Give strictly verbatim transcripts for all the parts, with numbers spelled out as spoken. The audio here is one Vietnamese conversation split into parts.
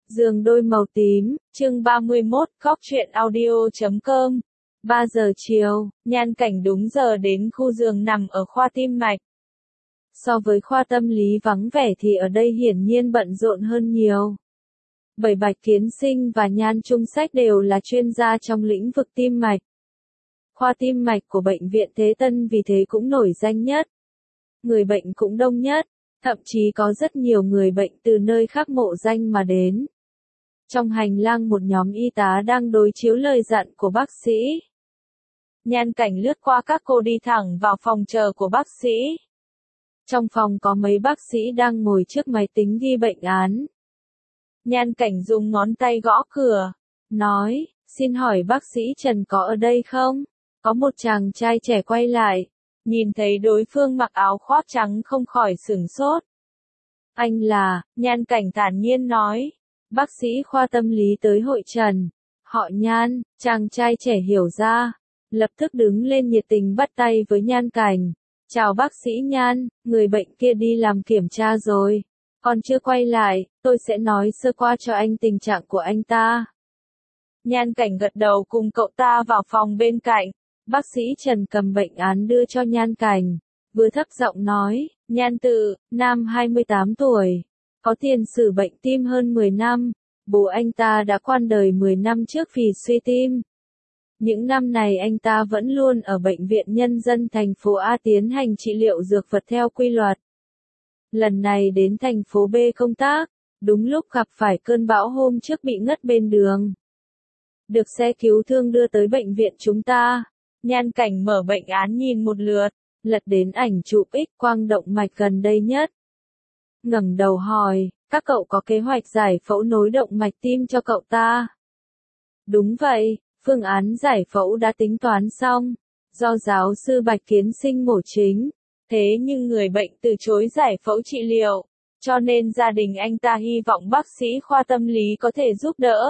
Giường đôi màu tím, chương ba mươi mốt, góc truyện audio chấm com. ba giờ chiều, Nhan Cảnh đúng giờ đến khu giường nằm ở khoa tim mạch. So với khoa tâm lý vắng vẻ thì ở đây hiển nhiên bận rộn hơn nhiều. Bởi Bạch Kiến Sinh và Nhan Trung Sách đều là chuyên gia trong lĩnh vực tim mạch. Khoa tim mạch của Bệnh viện Thế Tân vì thế cũng nổi danh nhất. Người bệnh cũng đông nhất, thậm chí có rất nhiều người bệnh từ nơi khác mộ danh mà đến. Trong hành lang một nhóm y tá đang đối chiếu lời dặn của bác sĩ. Nhan Cảnh lướt qua các cô đi thẳng vào phòng chờ của bác sĩ. Trong phòng có mấy bác sĩ đang ngồi trước máy tính ghi bệnh án. Nhan Cảnh dùng ngón tay gõ cửa, nói, xin hỏi bác sĩ Trần có ở đây không? Có một chàng trai trẻ quay lại, nhìn thấy đối phương mặc áo khoác trắng không khỏi sửng sốt. Anh là, Nhan Cảnh thản nhiên nói, bác sĩ khoa tâm lý tới hội Trần. Họ Nhan, chàng trai trẻ hiểu ra, lập tức đứng lên nhiệt tình bắt tay với Nhan Cảnh. Chào bác sĩ Nhan, người bệnh kia đi làm kiểm tra rồi. Còn chưa quay lại, tôi sẽ nói sơ qua cho anh tình trạng của anh ta. Nhan Cảnh gật đầu cùng cậu ta vào phòng bên cạnh. Bác sĩ Trần cầm bệnh án đưa cho Nhan Cảnh, vừa thấp giọng nói, Nhan Tự, nam hai mươi tám tuổi, có tiền sử bệnh tim hơn mười năm, bố anh ta đã qua đời mười năm trước vì suy tim. Những năm này anh ta vẫn luôn ở Bệnh viện Nhân dân thành phố A tiến hành trị liệu dược vật theo quy luật. Lần này đến thành phố B công tác, đúng lúc gặp phải cơn bão hôm trước bị ngất bên đường. Được xe cứu thương đưa tới bệnh viện chúng ta. Nhan Cảnh mở bệnh án nhìn một lượt, lật đến ảnh chụp X-quang động mạch gần đây nhất. Ngẩng đầu hỏi, các cậu có kế hoạch giải phẫu nối động mạch tim cho cậu ta? Đúng vậy, phương án giải phẫu đã tính toán xong, do giáo sư Bạch Kiến Sinh mổ chính. Thế nhưng người bệnh từ chối giải phẫu trị liệu, cho nên gia đình anh ta hy vọng bác sĩ khoa tâm lý có thể giúp đỡ.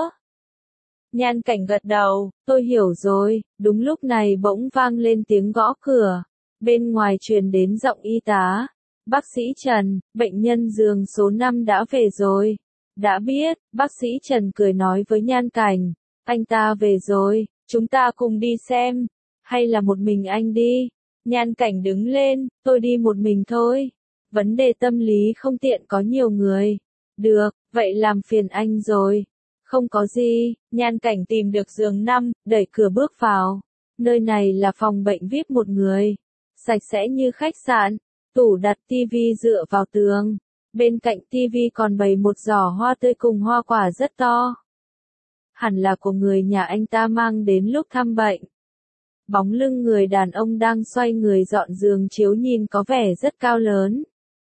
Nhan Cảnh gật đầu, tôi hiểu rồi. Đúng lúc này bỗng vang lên tiếng gõ cửa. Bên ngoài truyền đến giọng y tá. Bác sĩ Trần, bệnh nhân giường số năm đã về rồi. Đã biết, bác sĩ Trần cười nói với Nhan Cảnh. Anh ta về rồi, chúng ta cùng đi xem. Hay là một mình anh đi? Nhan Cảnh đứng lên, tôi đi một mình thôi. Vấn đề tâm lý không tiện có nhiều người. Được, vậy làm phiền anh rồi. Không có gì, Nhan Cảnh tìm được giường năm, đẩy cửa bước vào. Nơi này là phòng bệnh vi ai pi một người. Sạch sẽ như khách sạn, tủ đặt tivi dựa vào tường. Bên cạnh tivi còn bày một giỏ hoa tươi cùng hoa quả rất to. Hẳn là của người nhà anh ta mang đến lúc thăm bệnh. Bóng lưng người đàn ông đang xoay người dọn giường chiếu nhìn có vẻ rất cao lớn.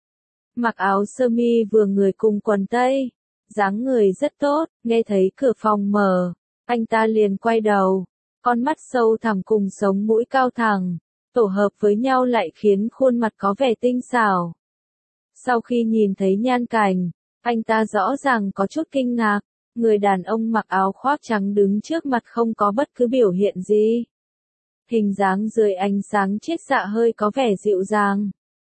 Mặc áo sơ mi vừa người cùng quần tây. Dáng người rất tốt, nghe thấy cửa phòng mở, anh ta liền quay đầu, con mắt sâu thẳm cùng sống mũi cao thẳng, tổ hợp với nhau lại khiến khuôn mặt có vẻ tinh xảo. Sau khi nhìn thấy Nhan Cảnh, anh ta rõ ràng có chút kinh ngạc, người đàn ông mặc áo khoác trắng đứng trước mặt không có bất cứ biểu hiện gì. Hình dáng dưới ánh sáng chiết xạ hơi có vẻ dịu dàng.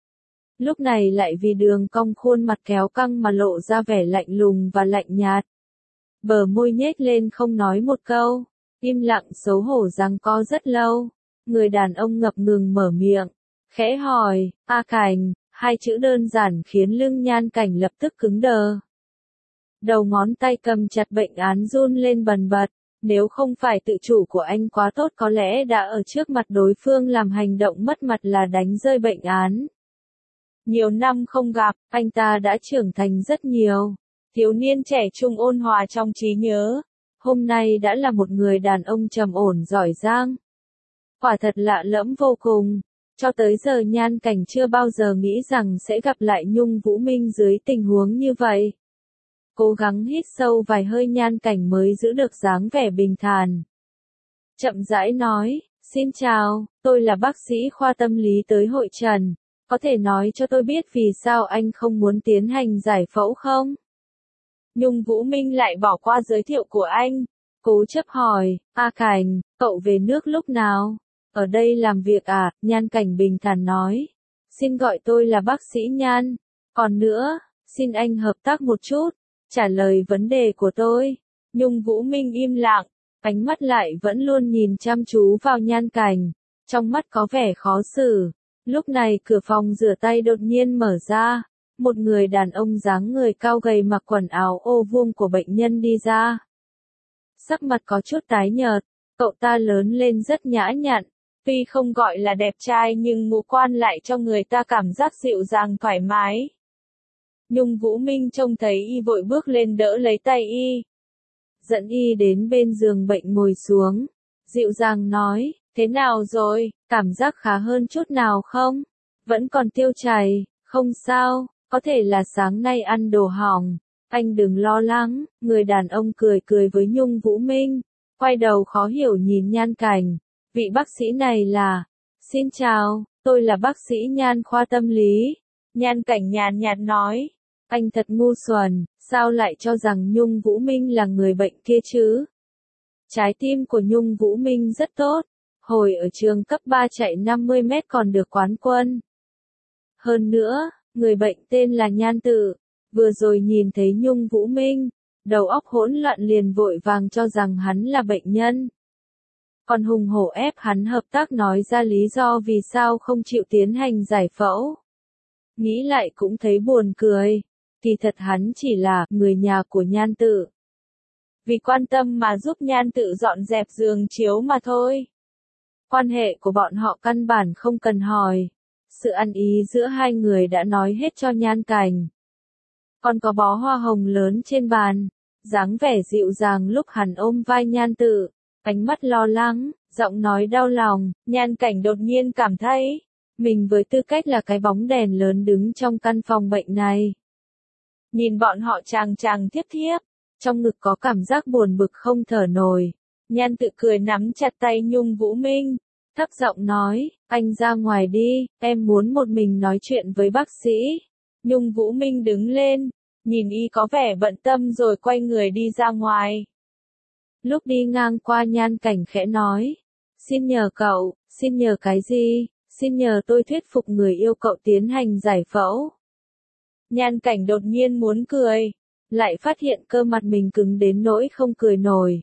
Lúc này lại vì đường cong khuôn mặt kéo căng mà lộ ra vẻ lạnh lùng và lạnh nhạt. Bờ môi nhếch lên không nói một câu, im lặng xấu hổ giằng co rất lâu. Người đàn ông ngập ngừng mở miệng, khẽ hỏi, A Cảnh, hai chữ đơn giản khiến lưng Nhan Cảnh lập tức cứng đờ. Đầu ngón tay cầm chặt bệnh án run lên bần bật, nếu không phải tự chủ của anh quá tốt có lẽ đã ở trước mặt đối phương làm hành động mất mặt là đánh rơi bệnh án. Nhiều năm không gặp, anh ta đã trưởng thành rất nhiều. Thiếu niên trẻ trung ôn hòa trong trí nhớ. Hôm nay đã là một người đàn ông trầm ổn giỏi giang. Quả thật lạ lẫm vô cùng. Cho tới giờ Nhan Cảnh chưa bao giờ nghĩ rằng sẽ gặp lại Nhung Vũ Minh dưới tình huống như vậy. Cố gắng hít sâu vài hơi Nhan Cảnh mới giữ được dáng vẻ bình thản. Chậm rãi nói, xin chào, tôi là bác sĩ khoa tâm lý tới hội Trần. Có thể nói cho tôi biết vì sao anh không muốn tiến hành giải phẫu không? Nhung Vũ Minh lại bỏ qua giới thiệu của anh. Cố chấp hỏi, A Cảnh, cậu về nước lúc nào? Ở đây làm việc à? Nhan Cảnh bình thản nói. Xin gọi tôi là bác sĩ Nhan. Còn nữa, xin anh hợp tác một chút. trả lời vấn đề của tôi. Nhung Vũ Minh im lặng, ánh mắt lại vẫn luôn nhìn chăm chú vào Nhan Cảnh, trong mắt có vẻ khó xử. Lúc này cửa phòng rửa tay đột nhiên mở ra, một người đàn ông dáng người cao gầy mặc quần áo ô vuông của bệnh nhân đi ra. Sắc mặt có chút tái nhợt, cậu ta lớn lên rất nhã nhặn, tuy không gọi là đẹp trai nhưng ngũ quan lại cho người ta cảm giác dịu dàng thoải mái. Nhung Vũ Minh trông thấy y vội bước lên đỡ lấy tay y, dẫn y đến bên giường bệnh ngồi xuống, dịu dàng nói, thế nào rồi, cảm giác khá hơn chút nào không? Vẫn còn tiêu chảy, không sao, có thể là sáng nay ăn đồ hỏng, anh đừng lo lắng. Người đàn ông cười cười với Nhung Vũ Minh, quay đầu khó hiểu nhìn Nhan Cảnh, vị bác sĩ này là, xin chào, tôi là bác sĩ Nhan khoa tâm lý. Nhan Cảnh nhàn nhạt nói, anh thật ngu xuẩn, sao lại cho rằng Nhung Vũ Minh là người bệnh kia chứ? Trái tim của Nhung Vũ Minh rất tốt, hồi ở trường cấp ba chạy năm mươi mét còn được quán quân. Hơn nữa, người bệnh tên là Nhan Tự, vừa rồi nhìn thấy Nhung Vũ Minh, đầu óc hỗn loạn liền vội vàng cho rằng hắn là bệnh nhân. Còn hùng hổ ép hắn hợp tác nói ra lý do vì sao không chịu tiến hành giải phẫu. Nghĩ lại cũng thấy buồn cười, kỳ thật hắn chỉ là người nhà của Nhan Tự. Vì quan tâm mà giúp Nhan Tự dọn dẹp giường chiếu mà thôi. Quan hệ của bọn họ căn bản không cần hỏi. Sự ăn ý giữa hai người đã nói hết cho Nhan Cảnh. Còn có bó hoa hồng lớn trên bàn, dáng vẻ dịu dàng lúc hắn ôm vai Nhan Tự, ánh mắt lo lắng, giọng nói đau lòng. Nhan Cảnh đột nhiên cảm thấy, mình với tư cách là cái bóng đèn lớn đứng trong căn phòng bệnh này. Nhìn bọn họ chàng chàng thiếp thiếp, trong ngực có cảm giác buồn bực không thở nổi. Nhan Tự cười nắm chặt tay Nhung Vũ Minh, thấp giọng nói, anh ra ngoài đi, em muốn một mình nói chuyện với bác sĩ. Nhung Vũ Minh đứng lên, nhìn y có vẻ bận tâm rồi quay người đi ra ngoài. Lúc đi ngang qua Nhan Cảnh khẽ nói, xin nhờ cậu, xin nhờ cái gì, xin nhờ tôi thuyết phục người yêu cậu tiến hành giải phẫu. Nhan Cảnh đột nhiên muốn cười, lại phát hiện cơ mặt mình cứng đến nỗi không cười nổi.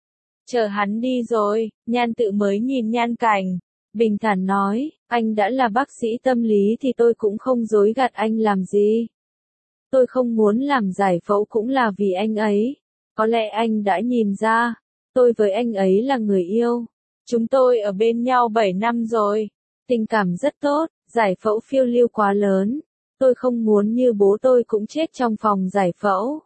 Chờ hắn đi rồi, Nhan Tự mới nhìn Nhan Cảnh, bình thản nói, anh đã là bác sĩ tâm lý thì tôi cũng không dối gạt anh làm gì. Tôi không muốn làm giải phẫu cũng là vì anh ấy. Có lẽ anh đã nhìn ra, tôi với anh ấy là người yêu. Chúng tôi ở bên nhau bảy năm rồi, tình cảm rất tốt, giải phẫu phiêu lưu quá lớn. Tôi không muốn như bố tôi cũng chết trong phòng giải phẫu.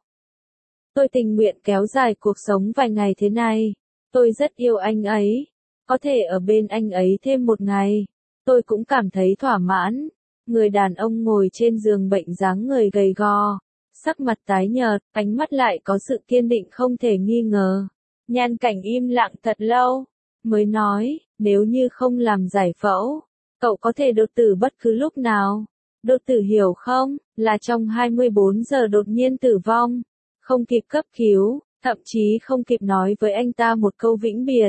Tôi tình nguyện kéo dài cuộc sống vài ngày thế này. Tôi rất yêu anh ấy. Có thể ở bên anh ấy thêm một ngày, tôi cũng cảm thấy thỏa mãn. Người đàn ông ngồi trên giường bệnh dáng người gầy gò, sắc mặt tái nhợt, ánh mắt lại có sự kiên định không thể nghi ngờ. Nhan Cảnh im lặng thật lâu, mới nói, nếu như không làm giải phẫu, cậu có thể đột tử bất cứ lúc nào. Đột tử hiểu không, là trong hai mươi bốn giờ đột nhiên tử vong, không kịp cấp cứu, thậm chí không kịp nói với anh ta một câu vĩnh biệt.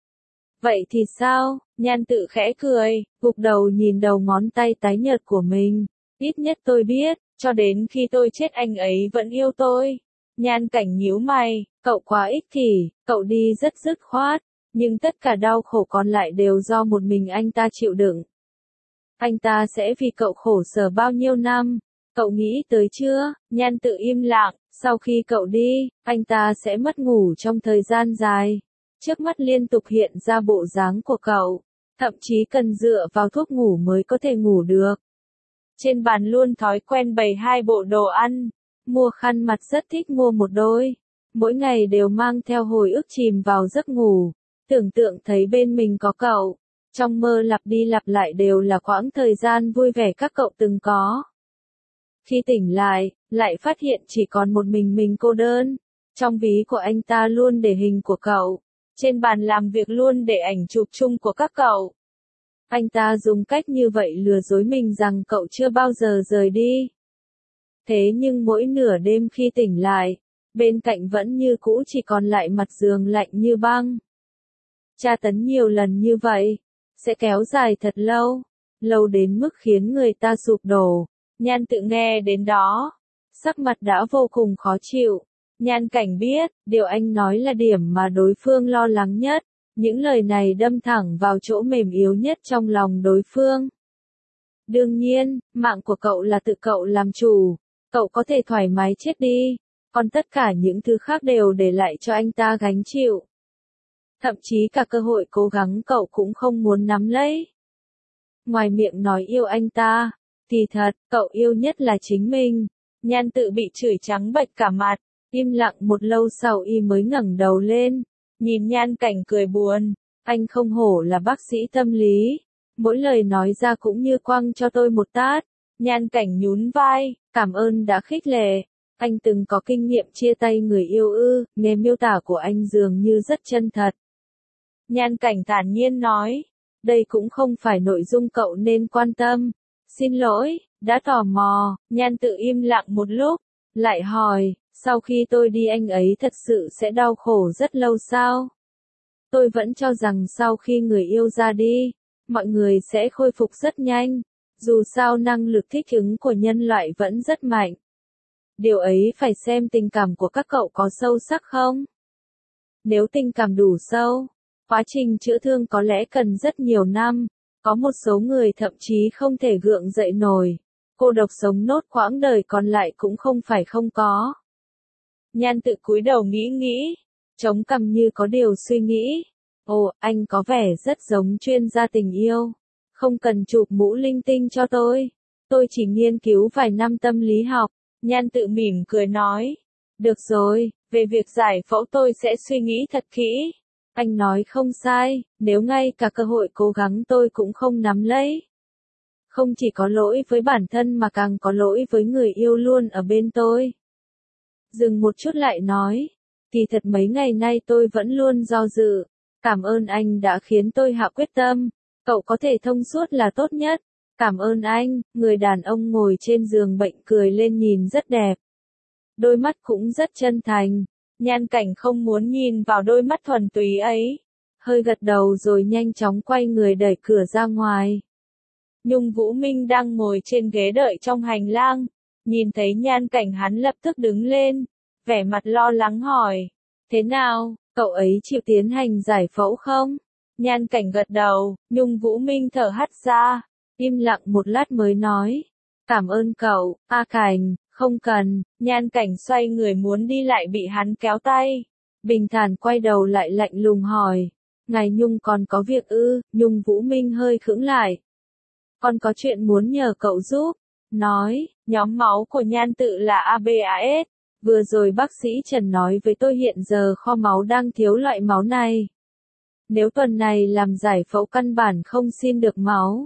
Vậy thì sao? Nhan Tự khẽ cười, gục đầu nhìn đầu ngón tay tái nhợt của mình. Ít nhất tôi biết, cho đến khi tôi chết anh ấy vẫn yêu tôi. Nhan Cảnh nhíu mày, cậu quá ích kỷ, cậu đi rất dứt khoát, nhưng tất cả đau khổ còn lại đều do một mình anh ta chịu đựng. Anh ta sẽ vì cậu khổ sở bao nhiêu năm, cậu nghĩ tới chưa? Nhan Tự im lặng, sau khi cậu đi, anh ta sẽ mất ngủ trong thời gian dài. Trước mắt liên tục hiện ra bộ dáng của cậu, thậm chí cần dựa vào thuốc ngủ mới có thể ngủ được. Trên bàn luôn thói quen bày hai bộ đồ ăn, mua khăn mặt rất thích mua một đôi. Mỗi ngày đều mang theo hồi ức chìm vào giấc ngủ, tưởng tượng thấy bên mình có cậu. Trong mơ lặp đi lặp lại đều là quãng thời gian vui vẻ các cậu từng có. Khi tỉnh lại, lại phát hiện chỉ còn một mình mình cô đơn. Trong ví của anh ta luôn để hình của cậu. Trên bàn làm việc luôn để ảnh chụp chung của các cậu. Anh ta dùng cách như vậy lừa dối mình rằng cậu chưa bao giờ rời đi. Thế nhưng mỗi nửa đêm khi tỉnh lại, bên cạnh vẫn như cũ chỉ còn lại mặt giường lạnh như băng. Tra tấn nhiều lần như vậy, sẽ kéo dài thật lâu, lâu đến mức khiến người ta sụp đổ. Nhan Tự nghe đến đó, sắc mặt đã vô cùng khó chịu, Nhan Cảnh biết, điều anh nói là điểm mà đối phương lo lắng nhất. Những lời này đâm thẳng vào chỗ mềm yếu nhất trong lòng đối phương. Đương nhiên, mạng của cậu là tự cậu làm chủ. Cậu có thể thoải mái chết đi. Còn tất cả những thứ khác đều để lại cho anh ta gánh chịu. Thậm chí cả cơ hội cố gắng cậu cũng không muốn nắm lấy. Ngoài miệng nói yêu anh ta, thì thật, cậu yêu nhất là chính mình. Nhan Tự bị chửi trắng bệch cả mặt, im lặng một lâu sau y mới ngẩng đầu lên, nhìn Nhan Cảnh cười buồn. Anh không hổ là bác sĩ tâm lý, mỗi lời nói ra cũng như quăng cho tôi một tát. Nhan Cảnh nhún vai, cảm ơn đã khích lệ. Anh từng có kinh nghiệm chia tay người yêu ư? Nghe miêu tả của anh dường như rất chân thật. Nhan Cảnh thản nhiên nói, đây cũng không phải nội dung cậu nên quan tâm. Xin lỗi, đã tò mò. Nhan Tự im lặng một lúc, lại hỏi, sau khi tôi đi anh ấy thật sự sẽ đau khổ rất lâu sao? Tôi vẫn cho rằng sau khi người yêu ra đi, mọi người sẽ khôi phục rất nhanh. Dù sao năng lực thích ứng của nhân loại vẫn rất mạnh. Điều ấy phải xem tình cảm của các cậu có sâu sắc không? Nếu tình cảm đủ sâu, quá trình chữa thương có lẽ cần rất nhiều năm. Có một số người thậm chí không thể gượng dậy nổi. Cô độc sống nốt quãng đời còn lại cũng không phải không có. Nhan Tự cúi đầu nghĩ nghĩ, chống cằm như có điều suy nghĩ. Ồ, anh có vẻ rất giống chuyên gia tình yêu. Không cần chụp mũ linh tinh cho tôi. Tôi chỉ nghiên cứu vài năm tâm lý học. Nhan Tự mỉm cười nói. Được rồi, về việc giải phẫu tôi sẽ suy nghĩ thật kỹ. Anh nói không sai, nếu ngay cả cơ hội cố gắng tôi cũng không nắm lấy. Không chỉ có lỗi với bản thân mà càng có lỗi với người yêu luôn ở bên tôi. Dừng một chút lại nói, kỳ thật mấy ngày nay tôi vẫn luôn do dự. Cảm ơn anh đã khiến tôi hạ quyết tâm. Cậu có thể thông suốt là tốt nhất. Cảm ơn anh. Người đàn ông ngồi trên giường bệnh cười lên nhìn rất đẹp. Đôi mắt cũng rất chân thành. Nhan Cảnh không muốn nhìn vào đôi mắt thuần túy ấy. Hơi gật đầu rồi nhanh chóng quay người đẩy cửa ra ngoài. Nhung Vũ Minh đang ngồi trên ghế đợi trong hành lang. Nhìn thấy Nhan Cảnh hắn lập tức đứng lên. Vẻ mặt lo lắng hỏi. Thế nào, cậu ấy chịu tiến hành giải phẫu không? Nhan Cảnh gật đầu, Nhung Vũ Minh thở hắt ra. Im lặng một lát mới nói. Cảm ơn cậu, A Cảnh. Không cần. Nhan Cảnh xoay người muốn đi lại bị hắn kéo tay. Bình thản quay đầu lại lạnh lùng hỏi. Ngài Nhung còn có việc ư? Nhung Vũ Minh hơi khựng lại. Còn có chuyện muốn nhờ cậu giúp. Nói, nhóm máu của Nhan Tự là a bê a ét. Vừa rồi bác sĩ Trần nói với tôi hiện giờ kho máu đang thiếu loại máu này. Nếu tuần này làm giải phẫu căn bản không xin được máu.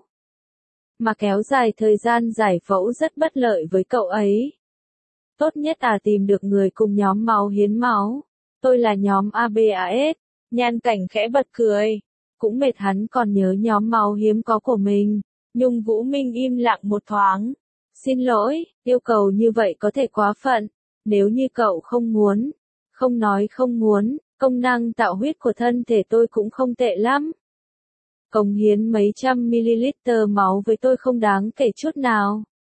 Mà kéo dài thời gian giải phẫu rất bất lợi với cậu ấy. Tốt nhất là tìm được người cùng nhóm máu hiến máu. Tôi là nhóm a bê a ét. Nhan Cảnh khẽ bật cười. Cũng mệt hắn còn nhớ nhóm máu hiếm có của mình. Nhung Vũ Minh im lặng một thoáng. Xin lỗi, yêu cầu như vậy có thể quá phận. Nếu như cậu không muốn. Không nói không muốn, công năng tạo huyết của thân thể tôi cũng không tệ lắm. Cống hiến mấy trăm ml máu với tôi không đáng kể chút nào.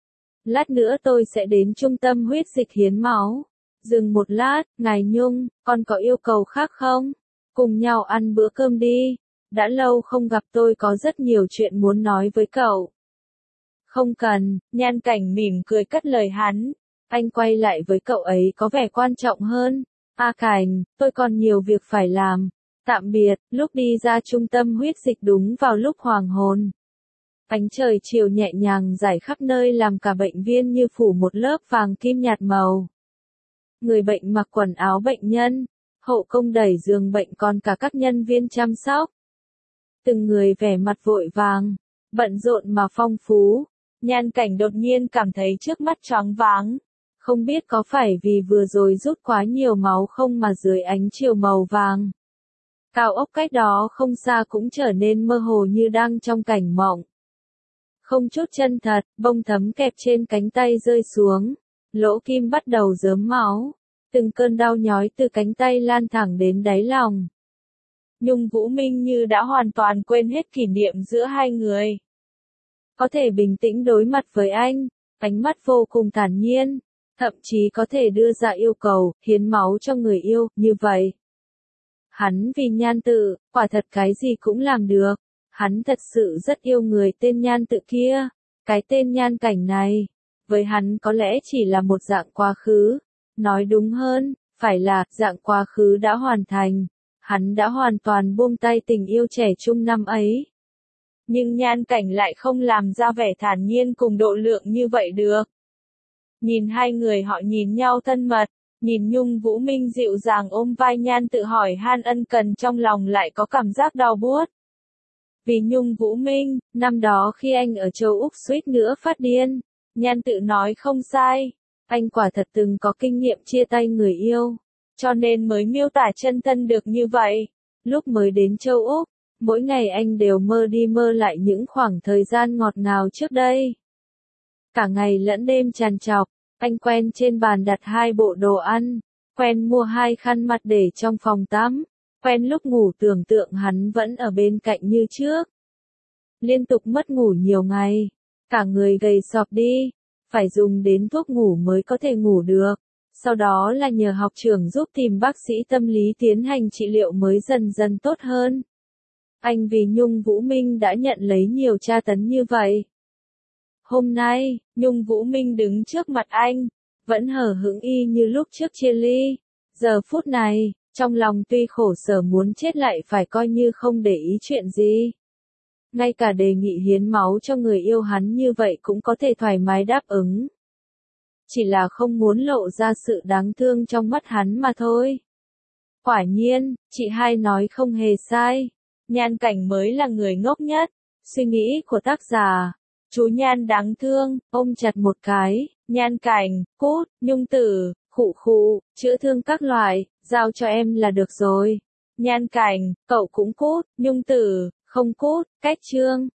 Lát nữa tôi sẽ đến trung tâm huyết dịch hiến máu. Dừng một lát, ngài Nhung, còn có yêu cầu khác không? Cùng nhau ăn bữa cơm đi. Đã lâu không gặp tôi có rất nhiều chuyện muốn nói với cậu. Không cần, Nhan Cảnh mỉm cười cất lời hắn. Anh quay lại với cậu ấy có vẻ quan trọng hơn. A Cảnh, tôi còn nhiều việc phải làm. Tạm biệt, lúc đi ra trung tâm huyết dịch đúng vào lúc hoàng hôn. Ánh trời chiều nhẹ nhàng rải khắp nơi làm cả bệnh viện như phủ một lớp vàng kim nhạt màu. Người bệnh mặc quần áo bệnh nhân, hậu công đẩy giường bệnh còn cả các nhân viên chăm sóc. Từng người vẻ mặt vội vàng, bận rộn mà phong phú. Nhan Cảnh đột nhiên cảm thấy trước mắt choáng váng. Không biết có phải vì vừa rồi rút quá nhiều máu không mà dưới ánh chiều màu vàng. Cao ốc cách đó không xa cũng trở nên mơ hồ như đang trong cảnh mộng. Không chút chân thật, bông thấm kẹp trên cánh tay rơi xuống. Lỗ kim bắt đầu rớm máu. Từng cơn đau nhói từ cánh tay lan thẳng đến đáy lòng. Nhung Vũ Minh như đã hoàn toàn quên hết kỷ niệm giữa hai người. Có thể bình tĩnh đối mặt với anh, ánh mắt vô cùng thản nhiên. thậm chí có thể đưa ra yêu cầu, hiến máu cho người yêu, như vậy. Hắn vì Nhan Tự, quả thật cái gì cũng làm được. Hắn thật sự rất yêu người tên Nhan Tự kia. Cái tên Nhan Cảnh này, với hắn có lẽ chỉ là một dạng quá khứ. Nói đúng hơn, phải là dạng quá khứ đã hoàn thành. Hắn đã hoàn toàn buông tay tình yêu trẻ trung năm ấy. Nhưng Nhan Cảnh lại không làm ra vẻ thản nhiên cùng độ lượng như vậy được. Nhìn hai người họ nhìn nhau thân mật, nhìn Nhung Vũ Minh dịu dàng ôm vai Nhan Tự hỏi han ân cần, trong lòng lại có cảm giác đau buốt. Vì Nhung Vũ Minh, năm đó khi anh ở châu Úc suýt nữa phát điên, Nhan Tự nói không sai, anh quả thật từng có kinh nghiệm chia tay người yêu, cho nên mới miêu tả chân thân được như vậy. Lúc mới đến châu Úc, mỗi ngày anh đều mơ đi mơ lại những khoảng thời gian ngọt ngào trước đây. Cả ngày lẫn đêm trằn trọc, anh quen trên bàn đặt hai bộ đồ ăn, quen mua hai khăn mặt để trong phòng tắm, quen lúc ngủ tưởng tượng hắn vẫn ở bên cạnh như trước. Liên tục mất ngủ nhiều ngày, cả người gầy sọp đi, phải dùng đến thuốc ngủ mới có thể ngủ được. Sau đó là nhờ học trưởng giúp tìm bác sĩ tâm lý tiến hành trị liệu mới dần dần tốt hơn. Anh vì Nhung Vũ Minh đã nhận lấy nhiều tra tấn như vậy. Hôm nay, Nhung Vũ Minh đứng trước mặt anh, vẫn hờ hững y như lúc trước chia ly. Giờ phút này, trong lòng tuy khổ sở muốn chết lại phải coi như không để ý chuyện gì. Ngay cả đề nghị hiến máu cho người yêu hắn như vậy cũng có thể thoải mái đáp ứng. Chỉ là không muốn lộ ra sự đáng thương trong mắt hắn mà thôi. Quả nhiên, chị hai nói không hề sai. Nhan Cảnh mới là người ngốc nhất. Suy nghĩ của tác giả. Chú Nhan đáng thương, ôm chặt một cái. Nhan Cảnh, cút, Nhung Tử, khụ khụ, chữa thương các loại, giao cho em là được rồi. Nhan Cảnh, cậu cũng cút, Nhung Tử, không cút, cách chương.